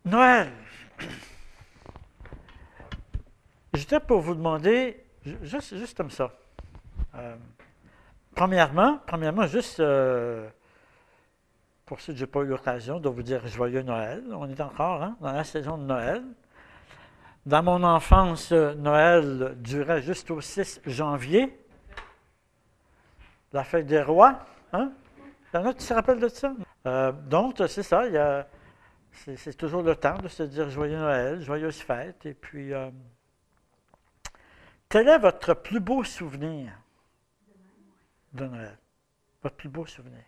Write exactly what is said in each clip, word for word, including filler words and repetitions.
Noël. J'étais pour vous demander, juste, juste comme ça. Euh, premièrement, premièrement, juste euh, pour ceux que je n'ai pas eu l'occasion de vous dire joyeux Noël. On est encore hein, dans la saison de Noël. Dans mon enfance, Noël durait jusqu'au six janvier, la fête des rois. Hein? Il y en a qui se rappellent de ça? Euh, donc, c'est ça, il y a, c'est, c'est toujours le temps de se dire joyeux Noël, joyeuse fête. Et puis, euh, quel est votre plus beau souvenir de Noël? Votre plus beau souvenir?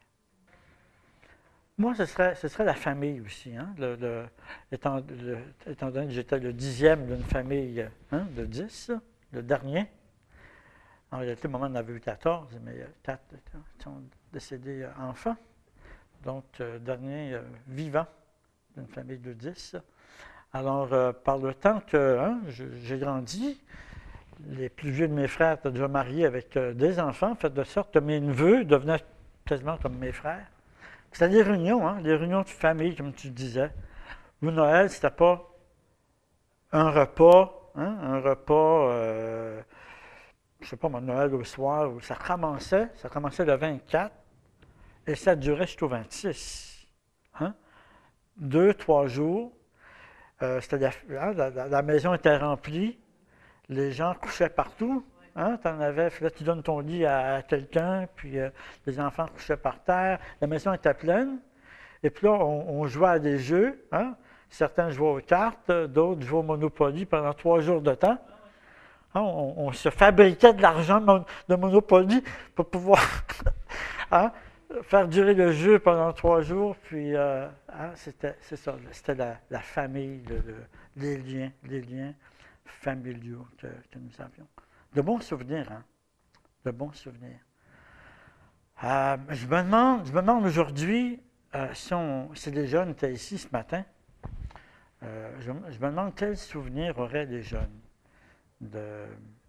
Moi, ce serait, ce serait la famille aussi. Hein? Le, le, étant, le, étant donné que j'étais le dixième d'une famille hein, de dix, le dernier. En réalité, maman en avait eu quatorze, mais quatre sont décédés enfants. Donc, euh, dernier euh, vivant d'une famille de dix. Alors, euh, par le temps que hein, j'ai grandi, les plus vieux de mes frères étaient déjà mariés avec euh, des enfants, fait de sorte que mes neveux devenaient quasiment comme mes frères. C'était des réunions, hein, des réunions de famille, comme tu disais. Où Noël, c'était pas un repas, hein, un repas, euh, je sais pas, mon Noël au soir, où ça commençait, ça commençait le vingt-quatre et ça durait jusqu'au vingt-six. Hein? Deux, trois jours. Euh, c'était la, hein, la, la maison était remplie, les gens couchaient partout. Hein, t'en avais, là, tu donnes ton lit à, à quelqu'un, puis euh, les enfants couchaient par terre. La maison était pleine. Et puis là, on, on jouait à des jeux. Hein. Certains jouaient aux cartes, d'autres jouaient au Monopoly pendant trois jours de temps. Hein, on, on se fabriquait de l'argent de Monopoly pour pouvoir hein, faire durer le jeu pendant trois jours. Puis, euh, hein, c'était, c'est ça, c'était la, la famille, le, le, les liens, les liens familiaux que, que nous avions. De bons souvenirs, hein? De bons souvenirs. Euh, je me demande, je me demande aujourd'hui, euh, si, on, si les jeunes étaient ici ce matin, euh, je, je me demande quels souvenirs auraient les jeunes de,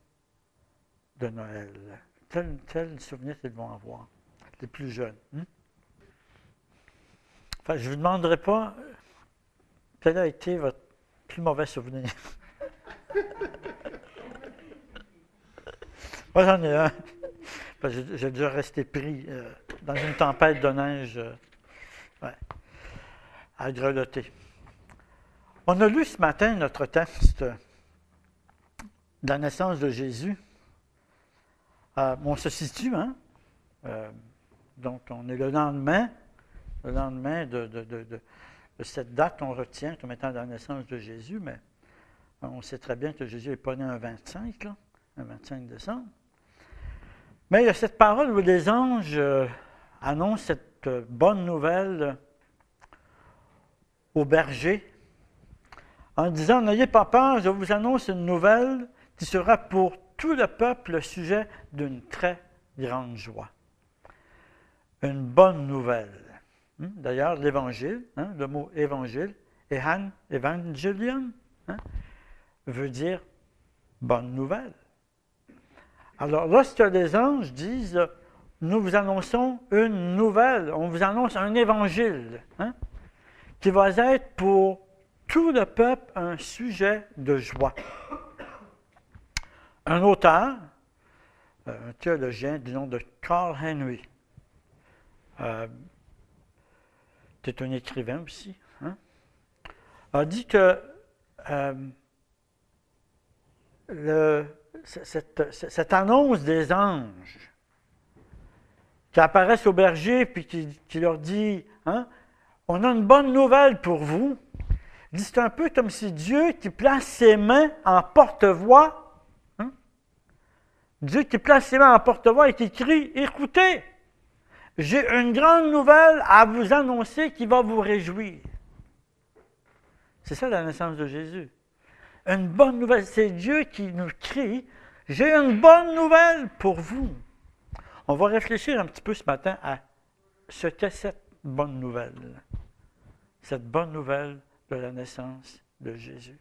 de Noël. Quels quel souvenirs ils vont avoir, les plus jeunes. Hein? Enfin, je ne vous demanderai pas quel a été votre plus mauvais souvenir. Moi, j'en ai un. J'ai, j'ai déjà resté pris euh, dans une tempête de neige euh, ouais, à grelotter. On a lu ce matin notre texte de la naissance de Jésus. Euh, on se situe, hein? Euh, donc, on est le lendemain, le lendemain de, de, de, de, de cette date qu'on retient comme étant la naissance de Jésus, mais on sait très bien que Jésus n'est pas né un vingt-cinq, là, un vingt-cinq décembre. Mais il y a cette parole où les anges euh, annoncent cette euh, bonne nouvelle aux bergers en disant « N'ayez pas peur, je vous annonce une nouvelle qui sera pour tout le peuple le sujet d'une très grande joie. » Une bonne nouvelle. D'ailleurs, l'évangile, hein, le mot évangile, ehan, evangelion, hein, veut dire bonne nouvelle. Alors, lorsque les anges disent « Nous vous annonçons une nouvelle », on vous annonce un évangile, hein, qui va être pour tout le peuple un sujet de joie. Un auteur, un théologien du nom de Carl Henry, euh, qui est un écrivain aussi, hein, a dit que euh, le, cette, cette annonce des anges qui apparaissent aux bergers puis qui, qui leur dit hein, « On a une bonne nouvelle pour vous », c'est un peu comme si Dieu qui place ses mains en porte-voix, hein, Dieu qui place ses mains en porte-voix et qui crie « Écoutez, j'ai une grande nouvelle à vous annoncer qui va vous réjouir. » C'est ça la naissance de Jésus. Une bonne nouvelle, c'est Dieu qui nous crie « J'ai une bonne nouvelle pour vous. » On va réfléchir un petit peu ce matin à ce qu'est cette bonne nouvelle. Cette bonne nouvelle de la naissance de Jésus.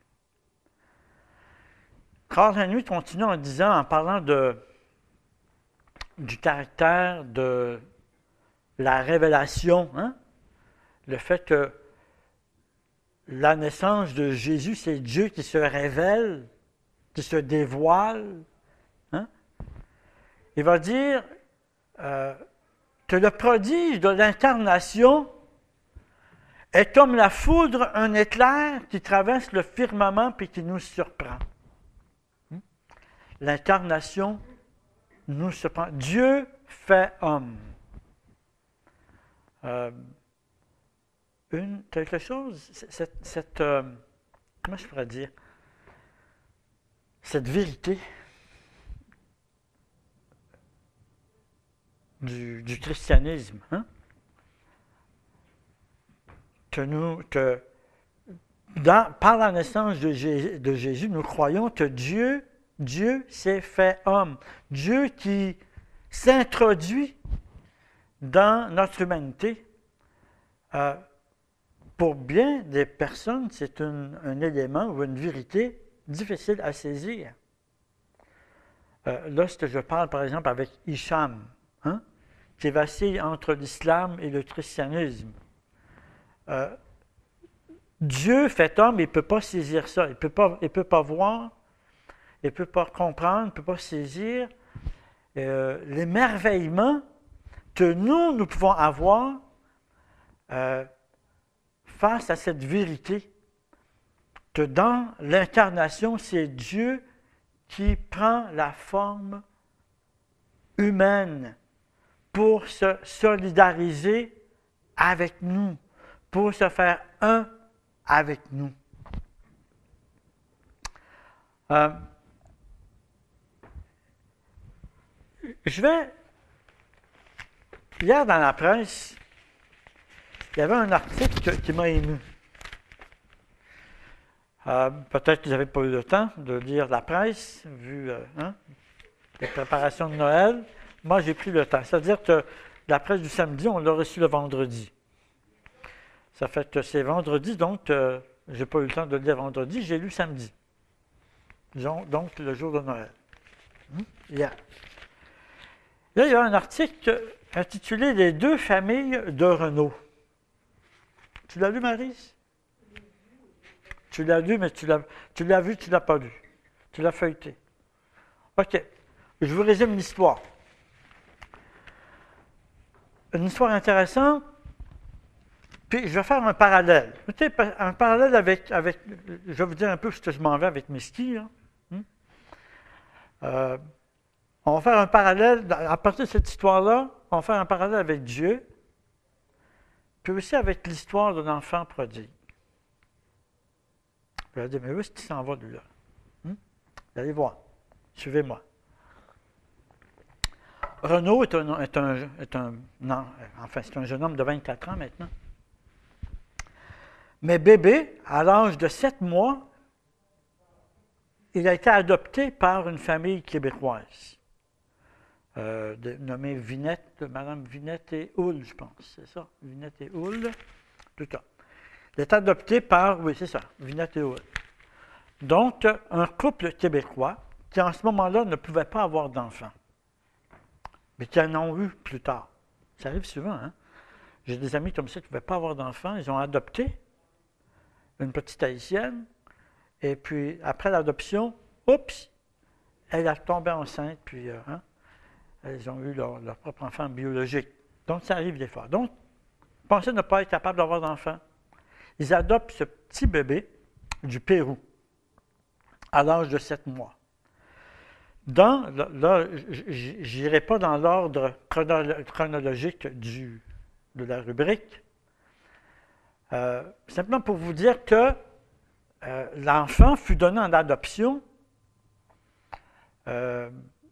Carl Henry continue en disant, en parlant de, du caractère de la révélation, hein, le fait que la naissance de Jésus, c'est Dieu qui se révèle, qui se dévoile. Hein? Il va dire euh, que le prodige de l'incarnation est comme la foudre, un éclair qui traverse le firmament puis qui nous surprend. Hein? L'incarnation nous surprend. Dieu fait homme. Euh, une, quelque chose, cette, cette euh, comment je pourrais dire, cette vérité du, du christianisme, hein? que nous, que dans, par la naissance de, Jésus, de Jésus, nous croyons que Dieu, Dieu s'est fait homme, Dieu qui s'introduit dans notre humanité. Euh, pour bien des personnes, c'est un, un élément ou une vérité difficile à saisir. Euh, lorsque je parle, par exemple, avec Hicham, hein, qui vacille entre l'islam et le christianisme, euh, Dieu fait homme, il ne peut pas saisir ça, il ne peut pas, il peut pas voir, il ne peut pas comprendre, il ne peut pas saisir euh, l'émerveillement que nous, nous pouvons avoir euh, face à cette vérité que dans l'incarnation, c'est Dieu qui prend la forme humaine pour se solidariser avec nous, pour se faire un avec nous. Euh, je vais... Hier, dans la presse, il y avait un article qui m'a ému. Euh, peut-être que vous n'avez pas eu le temps de lire la presse, vu euh, hein, les préparations de Noël. Moi, j'ai pris le temps. C'est-à-dire que la presse du samedi, on l'a reçue le vendredi. Ça fait que c'est vendredi, donc euh, je n'ai pas eu le temps de le lire vendredi, j'ai lu samedi. Donc, le jour de Noël. Hum? Hier. Là, il y a un article intitulé « Les deux familles de Renault ». Tu l'as lu, Maryse? Tu l'as lu, mais tu l'as, tu l'as vu, tu ne l'as pas lu. Tu l'as feuilleté. OK. Je vous résume l'histoire. Une histoire intéressante. Puis, je vais faire un parallèle. Un parallèle avec, avec... Je vais vous dire un peu ce que je m'en vais avec mes skis. Hein. Euh, on va faire un parallèle, à partir de cette histoire-là, on va faire un parallèle avec Dieu, puis aussi avec l'histoire de l'enfant prodigue. Vous allez dire, mais où est-ce qu'il s'en va, lui, là? Hum? Vous allez voir. Suivez-moi. Renaud est un, est un, est un, non, enfin, c'est un jeune homme de vingt-quatre ans maintenant. Mais bébé, à l'âge de sept mois, il a été adopté par une famille québécoise, euh, de, nommée Vinette, Mme Vinette et Houle, je pense, c'est ça, Vinette et Houle, tout cas. Il est adopté par, oui, c'est ça, Vinette et Houle. Donc, un couple québécois qui, en ce moment-là, ne pouvait pas avoir d'enfants, mais qui en ont eu plus tard. Ça arrive souvent, hein? J'ai des amis comme ça qui ne pouvaient pas avoir d'enfants, ils ont adopté une petite haïtienne, et puis après l'adoption, oups, elle a tombé enceinte, puis euh, hein, elles ont eu leur, leur propre enfant biologique. Donc, ça arrive des fois. Donc, pensez ne pas être capable d'avoir d'enfants. Ils adoptent ce petit bébé du Pérou à l'âge de sept mois. Dans, là, je n'irai pas dans l'ordre chronologique du, de la rubrique, euh, simplement pour vous dire que euh, l'enfant fut donné en adoption euh,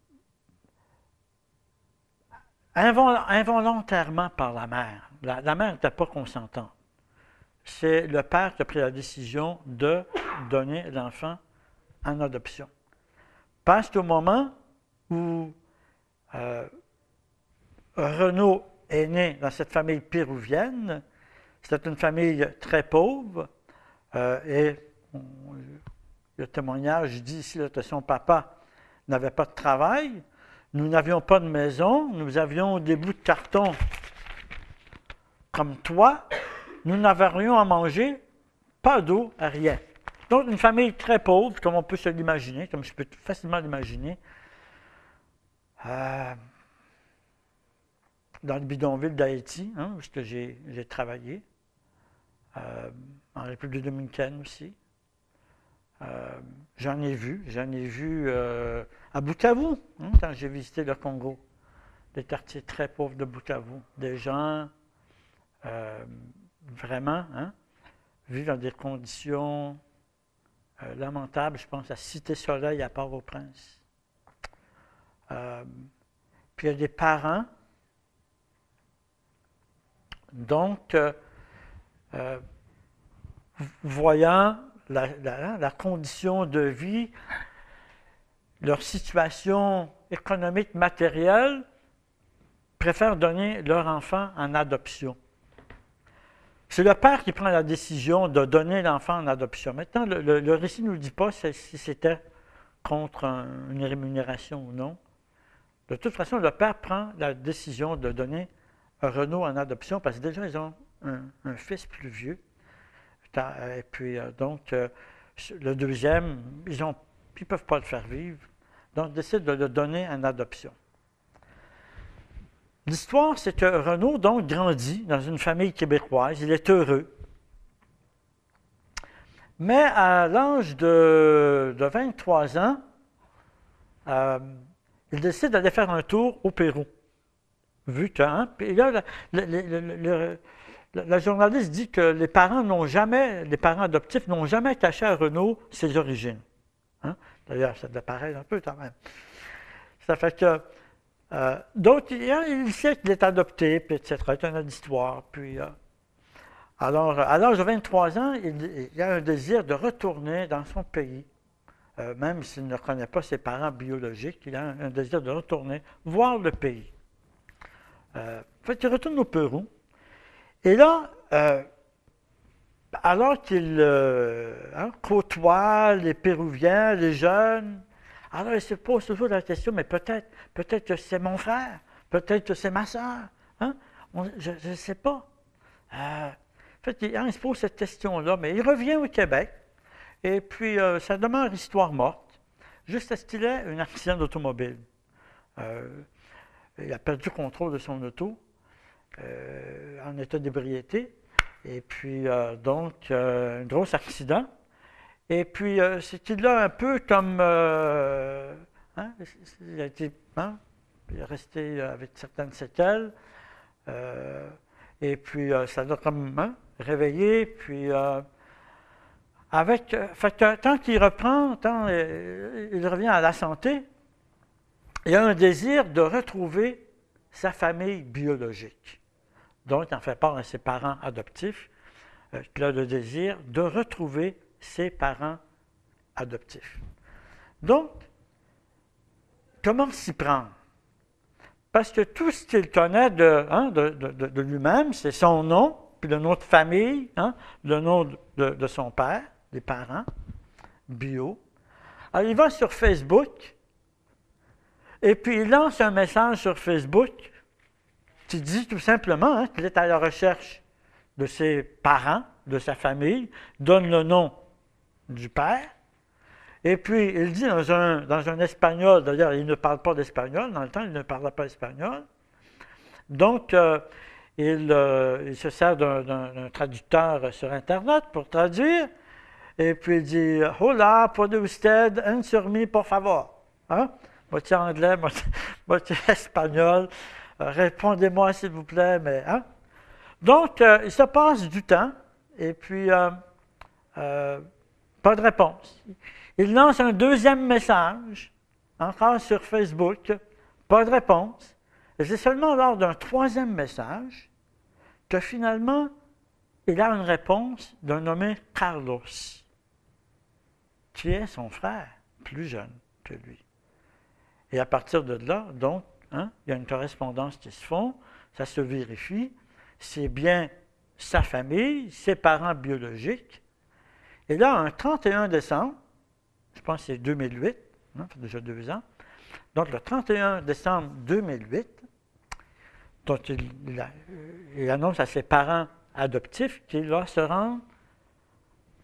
involontairement par la mère. La, la mère n'était pas consentante. C'est le père qui a pris la décision de donner l'enfant en adoption. Parce qu'au moment où euh, Renaud est né dans cette famille péruvienne, c'était une famille très pauvre, euh, et on, le témoignage dit ici que son papa n'avait pas de travail, nous n'avions pas de maison, nous avions des bouts de carton comme toi, nous n'avons rien à manger pas d'eau, rien. Donc, une famille très pauvre, comme on peut se l'imaginer, comme je peux facilement l'imaginer, euh, dans le bidonville d'Haïti, hein, où j'ai, j'ai travaillé, euh, en République dominicaine aussi. Euh, j'en ai vu, j'en ai vu euh, à Bukavu, hein, quand j'ai visité le Congo, des quartiers très pauvres de Bukavu, des gens euh, vraiment hein, vivent dans des conditions euh, lamentables. Je pense à Cité-Soleil à Port-au-Prince. Euh, puis il y a des parents, donc euh, euh, voyant La, la, la condition de vie, leur situation économique, matérielle, préfèrent donner leur enfant en adoption. C'est le père qui prend la décision de donner l'enfant en adoption. Maintenant, le, le, le récit ne nous dit pas si c'était contre un, une rémunération ou non. De toute façon, le père prend la décision de donner Renaud en adoption parce que déjà, ils ont un, un fils plus vieux. Et puis, euh, donc, euh, le deuxième, ils ne ils peuvent pas le faire vivre. Donc, ils décident de le donner en adoption. L'histoire, c'est que Renaud, donc, grandit dans une famille québécoise. Il est heureux. Mais à l'âge de, de vingt-trois ans, euh, il décide d'aller faire un tour au Pérou. Vu que, hein, puis là, le, le, le, le La journaliste dit que les parents n'ont jamais, les parents adoptifs n'ont jamais caché à Renaud ses origines. Hein? D'ailleurs, ça devait paraître un peu quand même. Ça fait que, euh, donc, il, il sait qu'il est adopté, puis et cetera. C'est une autre histoire. Puis, euh, alors, à l'âge de vingt-trois ans, il, il a un désir de retourner dans son pays, euh, même s'il ne connaît pas ses parents biologiques. Il a un, un désir de retourner voir le pays. Euh, en fait, il retourne au Pérou. Et là, euh, alors qu'il euh, hein, côtoie les Péruviens, les jeunes, alors il se pose toujours la question, mais peut-être peut-être que c'est mon frère, peut-être que c'est ma soeur, hein? On, je ne sais pas. Euh, en fait, il, hein, il se pose cette question-là, mais il revient au Québec, et puis euh, ça demeure histoire morte, juste à ce qu'il ait un accident d'automobile. Euh, il a perdu le contrôle de son auto. Euh, en état d'ébriété. Et puis, euh, donc, euh, un gros accident. Et puis, euh, c'est là un peu comme... Euh, hein, il a été hein, il est resté avec certaines séquelles. Euh, et puis, euh, ça l'a comme hein, réveillé. Puis, euh, avec... Fait que, tant qu'il reprend, tant euh, il revient à la santé, il a un désir de retrouver sa famille biologique. Donc, il en fait part à ses parents adoptifs, euh, qui a le désir de retrouver ses parents adoptifs. Donc, comment s'y prendre? Parce que tout ce qu'il connaît de, hein, de, de, de lui-même, c'est son nom, puis le nom de famille, hein, le nom de, de son père, des parents, bio. Alors, il va sur Facebook, et puis il lance un message sur Facebook qui dit tout simplement hein, qu'il est à la recherche de ses parents, de sa famille, donne le nom du père, et puis il dit dans un, dans un espagnol, d'ailleurs il ne parle pas d'espagnol, dans le temps il ne parlait pas espagnol, donc euh, il, euh, il se sert d'un, d'un, d'un traducteur sur Internet pour traduire, et puis il dit « Hola, puede usted answer por favor? Hein? Moitié anglais, moitié, moitié espagnol. Répondez-moi, s'il vous plaît, mais hein? Donc, euh, il se passe du temps, et puis euh, euh, pas de réponse. Il lance un deuxième message, encore sur Facebook, pas de réponse. Et c'est seulement lors d'un troisième message que finalement, il a une réponse d'un nommé Carlos, qui est son frère, plus jeune que lui. Et à partir de là, donc, hein, il y a une correspondance qui se font, ça se vérifie, c'est bien sa famille, ses parents biologiques. Et là, un trente et un décembre, je pense que c'est deux mille huit, hein, ça fait déjà deux ans, donc le trente et un décembre deux mille huit, donc il, il, il annonce à ses parents adoptifs qu'il va se rendre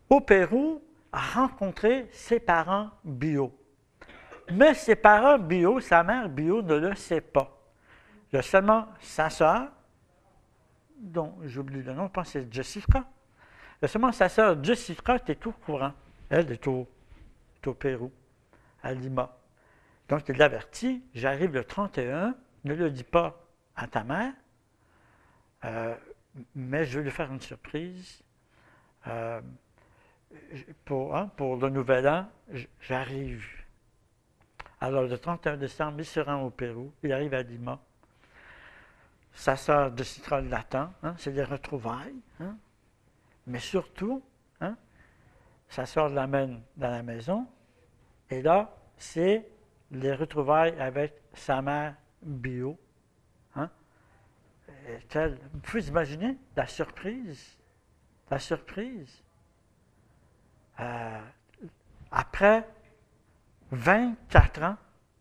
au Pérou, a rencontré ses parents bio. Mais ses parents bio, sa mère bio, ne le sait pas. Il y a seulement sa sœur, dont j'oublie le nom, je pense que c'est Jessica. Il y a seulement sa sœur Jessica qui est au courant. Elle est au, est au Pérou, à Lima. Donc il l'avertit, j'arrive le trente et un, ne le dis pas à ta mère, euh, mais je vais lui faire une surprise. Euh, pour, hein, pour le nouvel an, j'arrive. Alors le trente et un décembre, il se rend au Pérou, il arrive à Lima. Sa sœur de Citron l'attend, hein, c'est des retrouvailles. Hein, mais surtout, hein, sa sœur l'amène dans la maison, et là, c'est les retrouvailles avec sa mère bio. Hein, elle, vous pouvez imaginer la surprise, la surprise. Euh, après vingt-quatre ans,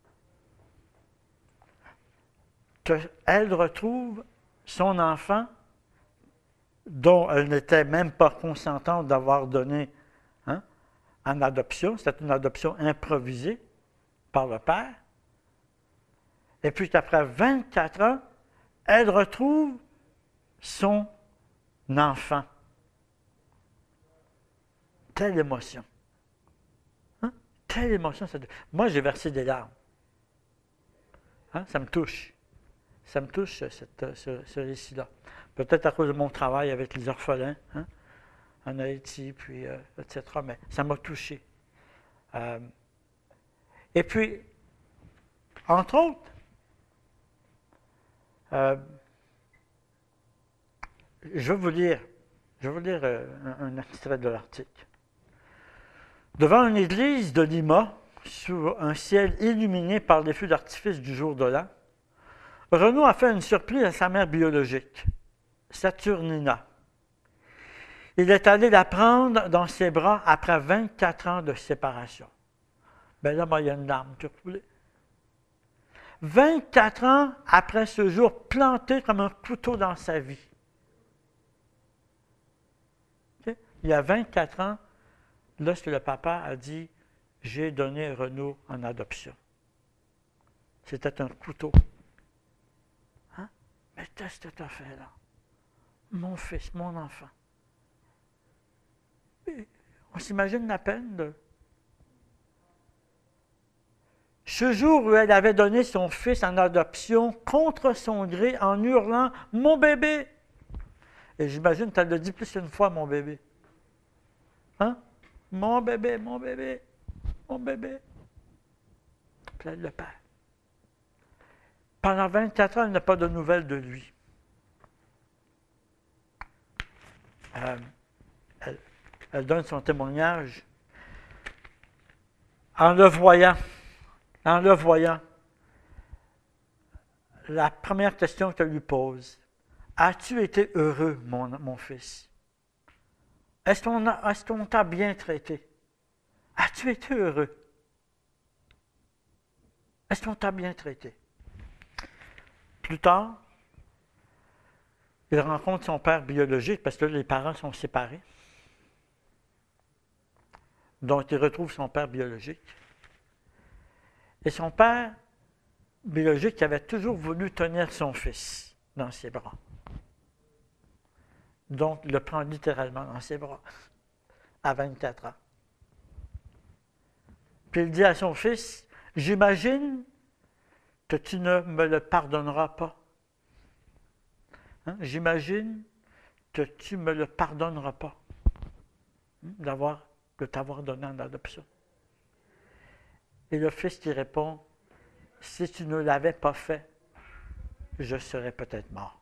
qu'elle retrouve son enfant dont elle n'était même pas consentante d'avoir donné, hein, en adoption. C'était une adoption improvisée par le père. Et puis après vingt-quatre ans, elle retrouve son enfant. Quelle émotion. Hein? Quelle émotion. Ça... Moi, j'ai versé des larmes. Hein? Ça me touche. Ça me touche, cette, ce, ce récit-là. Peut-être à cause de mon travail avec les orphelins, hein, en Haïti, puis, euh, et cetera. Mais ça m'a touché. Euh, et puis, entre autres, euh, je vais vous lire, je vais vous lire euh, un, un extrait de l'article. Devant une église de Lima, sous un ciel illuminé par les feux d'artifice du jour de l'an, Renaud a fait une surprise à sa mère biologique, Saturnina. Il est allé la prendre dans ses bras après vingt-quatre ans de séparation. Bien là, moi, il y a une larme qui a coulé. vingt-quatre ans après ce jour planté comme un couteau dans sa vie. Okay? Il y a vingt-quatre ans, lorsque le papa a dit « J'ai donné Renaud en adoption ». C'était un couteau. Hein? Mais qu'est-ce que tu as fait là? Mon fils, mon enfant. Et on s'imagine la peine de... Ce jour où elle avait donné son fils en adoption contre son gré en hurlant « Mon bébé !» Et j'imagine qu'elle le dit plus qu'une fois « Mon bébé ». Hein? Mon bébé, mon bébé, mon bébé. Puis elle le perd. Pendant vingt-quatre ans, elle n'a pas de nouvelles de lui. Euh, elle, elle donne son témoignage en le voyant. En le voyant, la première question qu'elle lui pose, « As-tu été heureux, mon, mon fils? Est-ce qu'on a, est-ce qu'on t'a bien traité? As-tu été heureux? Est-ce qu'on t'a bien traité? » Plus tard, il rencontre son père biologique, parce que les parents sont séparés. Donc, il retrouve son père biologique. Et son père biologique avait toujours voulu tenir son fils dans ses bras. Donc, il le prend littéralement dans ses bras, à vingt-quatre ans. Puis il dit à son fils, « J'imagine que tu ne me le pardonneras pas. Hein? J'imagine que tu ne me le pardonneras pas hein, d'avoir, de t'avoir donné en adoption. » Et le fils qui répond, « Si tu ne l'avais pas fait, je serais peut-être mort.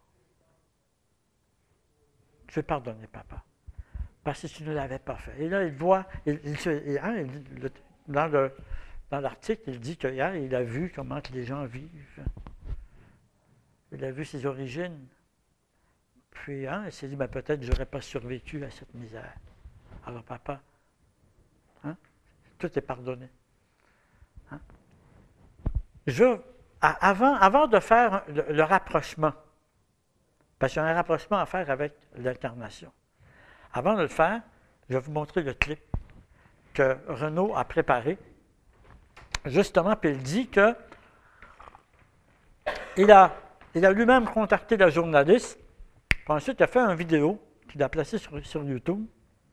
Je vais pardonner, papa, parce que tu ne l'avais pas fait. » Et là, il voit, il, il, hein, il, dans, le, dans l'article, il dit qu'il hein, il a vu comment que les gens vivent. Il a vu ses origines. Puis, hein, il s'est dit, ben, peut-être que je n'aurais pas survécu à cette misère. Alors, papa, hein, tout est pardonné. Hein? Je, avant, avant de faire le, le rapprochement, parce qu'il y a un rapprochement à faire avec l'incarnation. Avant de le faire, Je vais vous montrer le clip que Renaud a préparé. Justement, puis il dit que il a, il a lui-même contacté la journaliste, puis ensuite il a fait une vidéo qu'il a placée sur, sur YouTube.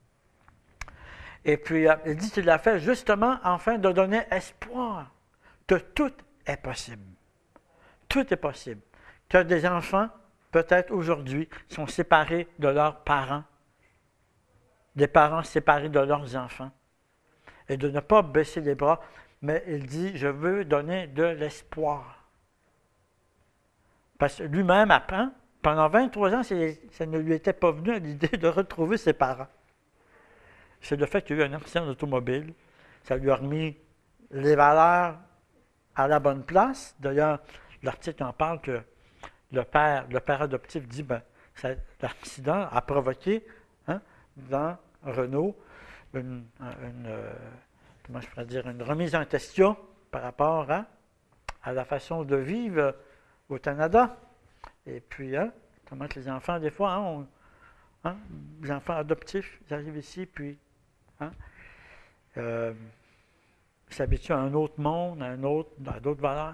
Et puis, il dit qu'il l'a fait justement afin de donner espoir que tout est possible. Tout est possible. Que des enfants, peut-être aujourd'hui, sont séparés de leurs parents, des parents séparés de leurs enfants, et de ne pas baisser les bras, mais il dit, je veux donner de l'espoir. Parce que lui-même apprend, pendant vingt-trois ans, ça ne lui était pas venu à l'idée de retrouver ses parents. C'est le fait qu'il y a eu un accident d'automobile. Ça lui a remis les valeurs à la bonne place. D'ailleurs, l'article en parle que le père, le père adoptif dit ben, l'accident a provoqué hein, dans Renaud une, une, euh, comment je pourrais dire, une remise en question par rapport à, à la façon de vivre au Canada. Et puis, hein, comment que les enfants, des fois, hein, on, hein, les enfants adoptifs, ils arrivent ici, puis Hein? Euh, s'habitue à un autre monde, à un autre, à d'autres valeurs.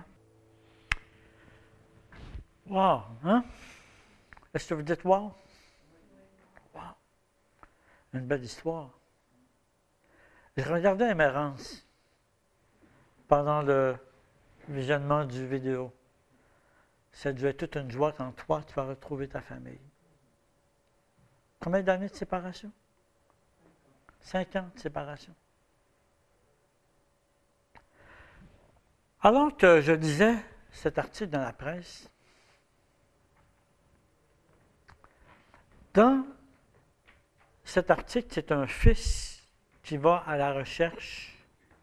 Wow! Hein? Est-ce que vous dites wow? Wow! Une belle histoire. Je regardais Émérance pendant le visionnement du vidéo. Ça devait être toute une joie quand toi, tu vas retrouver ta famille. Combien d'années de séparation? Cinq ans de séparation. Alors que je lisais cet article dans la presse, dans cet article, c'est un fils qui va à la recherche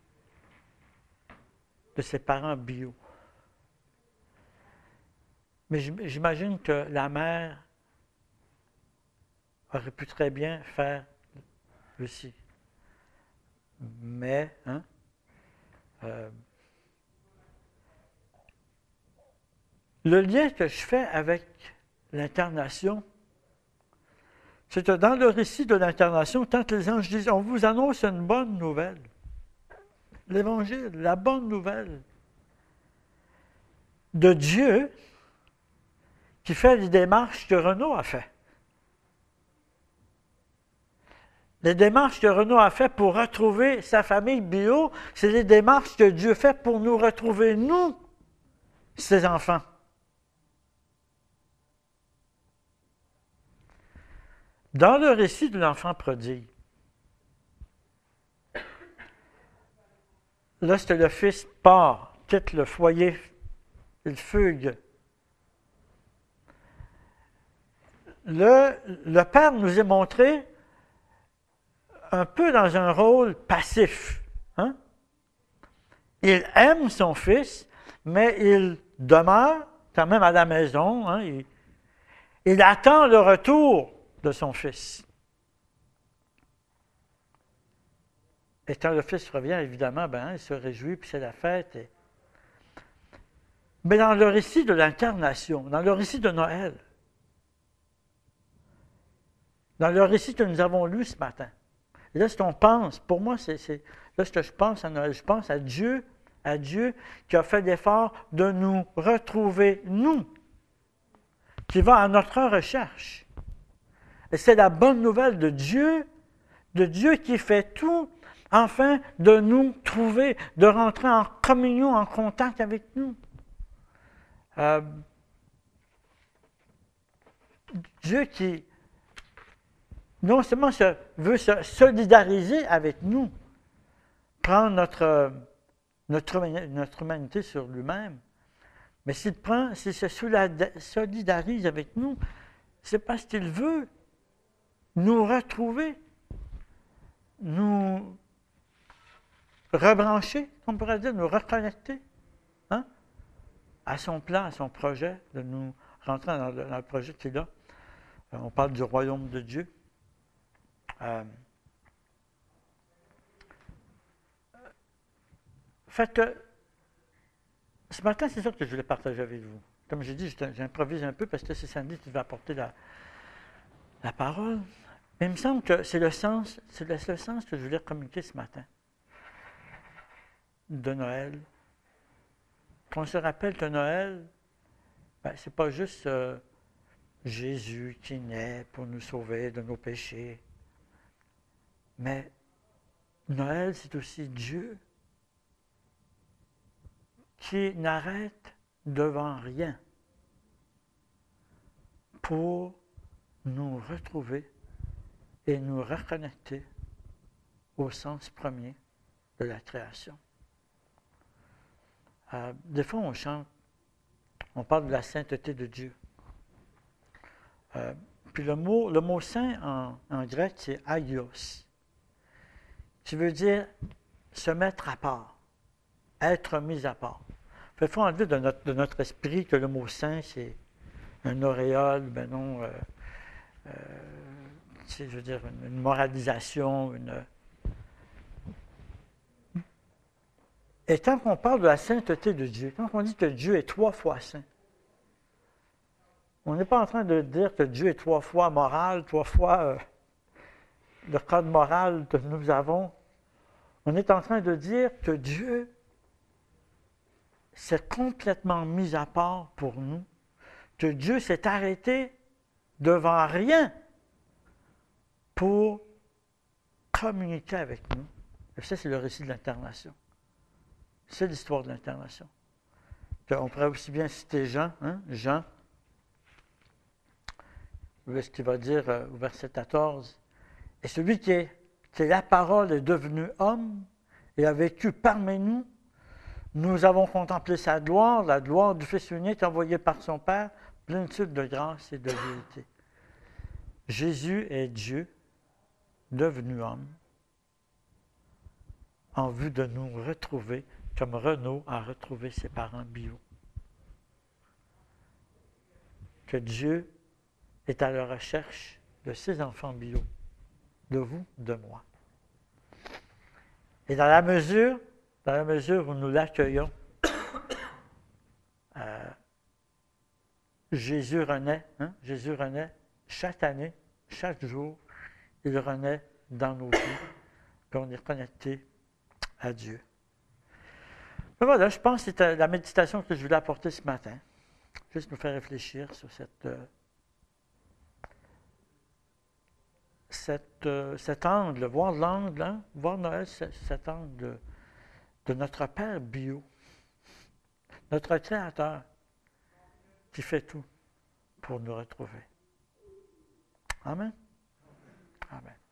de ses parents bio. Mais j'imagine que la mère aurait pu très bien faire aussi. Mais, hein, euh, le lien que je fais avec l'incarnation, c'est que dans le récit de l'incarnation, quand les anges disent, on vous annonce une bonne nouvelle, l'Évangile, la bonne nouvelle de Dieu qui fait les démarches que Renaud a fait. Les démarches que Renaud a fait pour retrouver sa famille bio, c'est les démarches que Dieu fait pour nous retrouver, nous, ses enfants. Dans le récit de l'enfant prodigue, lorsque le fils part, quitte le foyer, il fugue, le, le père nous est montré un peu dans un rôle passif. Hein? Il aime son fils, mais il demeure quand même à la maison. Hein? Il, il attend le retour de son fils. Et quand le fils revient, évidemment, ben, il se réjouit, puis c'est la fête. Et... Mais dans le récit de l'incarnation, dans le récit de Noël, dans le récit que nous avons lu ce matin, et là, ce qu'on pense, pour moi, c'est, c'est là ce que je pense à Noël, je pense à Dieu, à Dieu qui a fait l'effort de nous retrouver, nous, qui va à notre recherche. Et c'est la bonne nouvelle de Dieu, de Dieu qui fait tout, afin de nous trouver, de rentrer en communion, en contact avec nous. Euh, Dieu qui non seulement se, veut se solidariser avec nous, prendre notre, notre, notre humanité sur lui-même, mais s'il prend, s'il se solidarise avec nous, c'est parce qu'il veut nous retrouver, nous rebrancher, on pourrait dire, nous reconnecter hein, à son plan, à son projet, de nous rentrer dans le, dans le projet qu'il a. On parle du royaume de Dieu. Euh, fait que ce matin, c'est ça que je voulais partager avec vous. Comme j'ai dit, j'improvise un peu parce que c'est Sandy qui va apporter la, la parole. Mais il me semble que c'est le sens, c'est le, le sens que je voulais communiquer ce matin de Noël. Qu'on se rappelle que Noël, ben, ce n'est pas juste euh, Jésus qui naît pour nous sauver de nos péchés, mais Noël, c'est aussi Dieu qui n'arrête devant rien pour nous retrouver et nous reconnecter au sens premier de la création. Euh, des fois, on chante, on parle de la sainteté de Dieu. Euh, puis le mot, le mot saint en, en grec, c'est agios, qui veut dire se mettre à part, être mis à part. Il faut enlever de notre, de notre esprit que le mot saint, c'est un auréole, ben non, euh, euh, je veux dire, une, une moralisation, une... Et quand on parle de la sainteté de Dieu, quand on dit que Dieu est trois fois saint, on n'est pas en train de dire que Dieu est trois fois moral, trois fois euh, le code moral que nous avons. On est en train de dire que Dieu s'est complètement mis à part pour nous, que Dieu s'est arrêté devant rien pour communiquer avec nous. Et ça, c'est le récit de l'incarnation. C'est l'histoire de l'incarnation. On pourrait aussi bien citer Jean, hein? Jean, ce qu'il va dire euh, au verset quatorze. Et celui qui est, qui est la parole est devenu homme et a vécu parmi nous. Nous avons contemplé sa gloire, la gloire du Fils unique envoyé par son Père, plénitude de grâce et de vérité. Jésus est Dieu, devenu homme, en vue de nous retrouver, comme Renaud a retrouvé ses parents bio. Que Dieu est à la recherche de ses enfants bio, de vous, de moi. Et dans la mesure, dans la mesure où nous l'accueillons, euh, Jésus renaît, hein? Jésus renaît chaque année, chaque jour, il renaît dans nos vies, puis on est connecté à Dieu. Mais voilà, je pense que c'était la méditation que je voulais apporter ce matin. Juste nous faire réfléchir sur cette, euh, cette, euh, cet angle, voir l'angle, hein? Voir Noël, cet angle de, de notre Père bio, notre Créateur, qui fait tout pour nous retrouver. Amen. Amen.